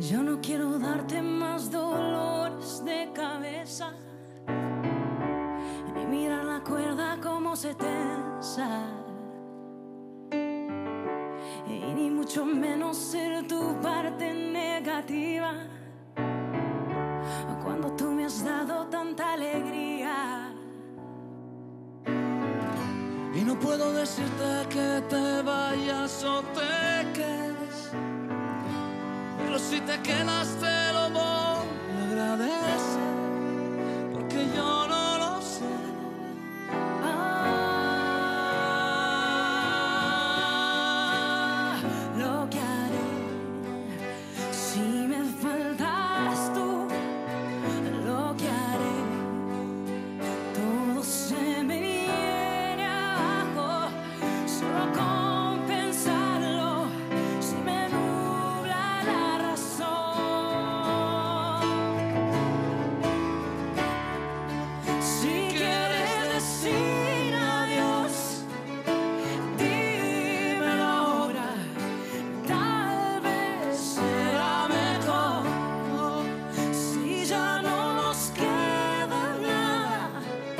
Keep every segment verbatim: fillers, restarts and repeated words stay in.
Yo no quiero darte más dolores de cabeza, ni mirar la cuerda como se tensa, y ni mucho menos ser tu parte negativa cuando tú me has dado tanta alegría. Y no puedo decirte que te vayas o te quedes, pero si te quedas te lo voy a agradecer, porque yo no lo sé. Ah, lo que haré si me faltas tú, lo que haré, todo se me viene abajo, solo con pensarlo, si me nubla la razón. Si quieres decir adiós, dímelo ahora, tal vez será mejor. Si ya no nos queda nada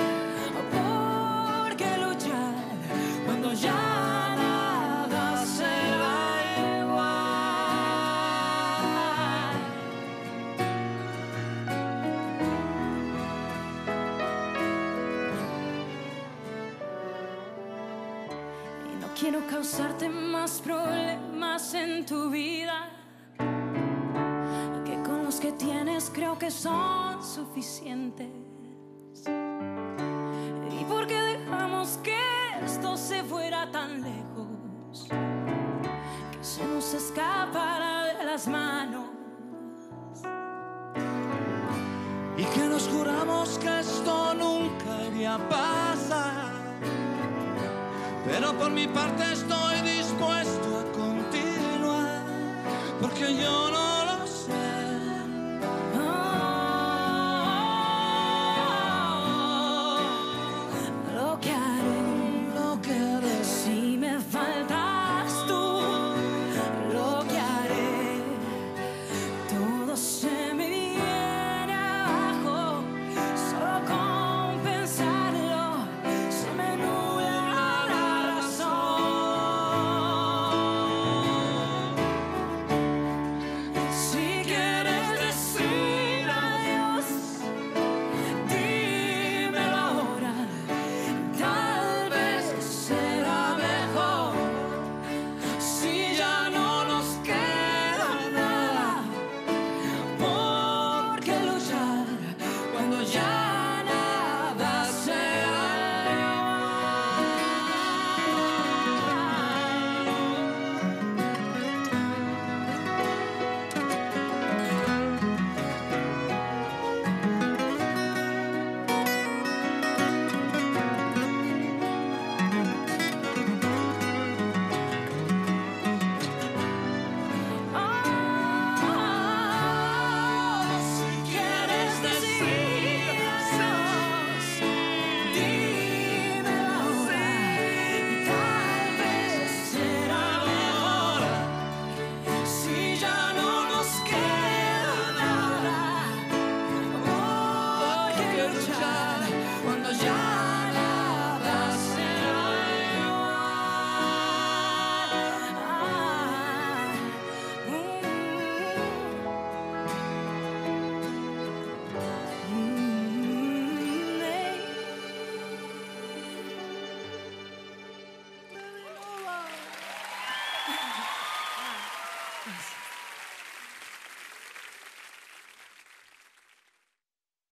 por qué luchar, cuando ya nada será igual. Y no quiero causarte más problemas en tu vida que con los que tienes creo que son suficientes. ¿Y por qué dejamos que esto se fuera tan lejos, que se nos escapara de las manos? Y que nos juramos que esto nunca iría a pasar, pero por mi parte estoy dispuesto a continuar, porque yo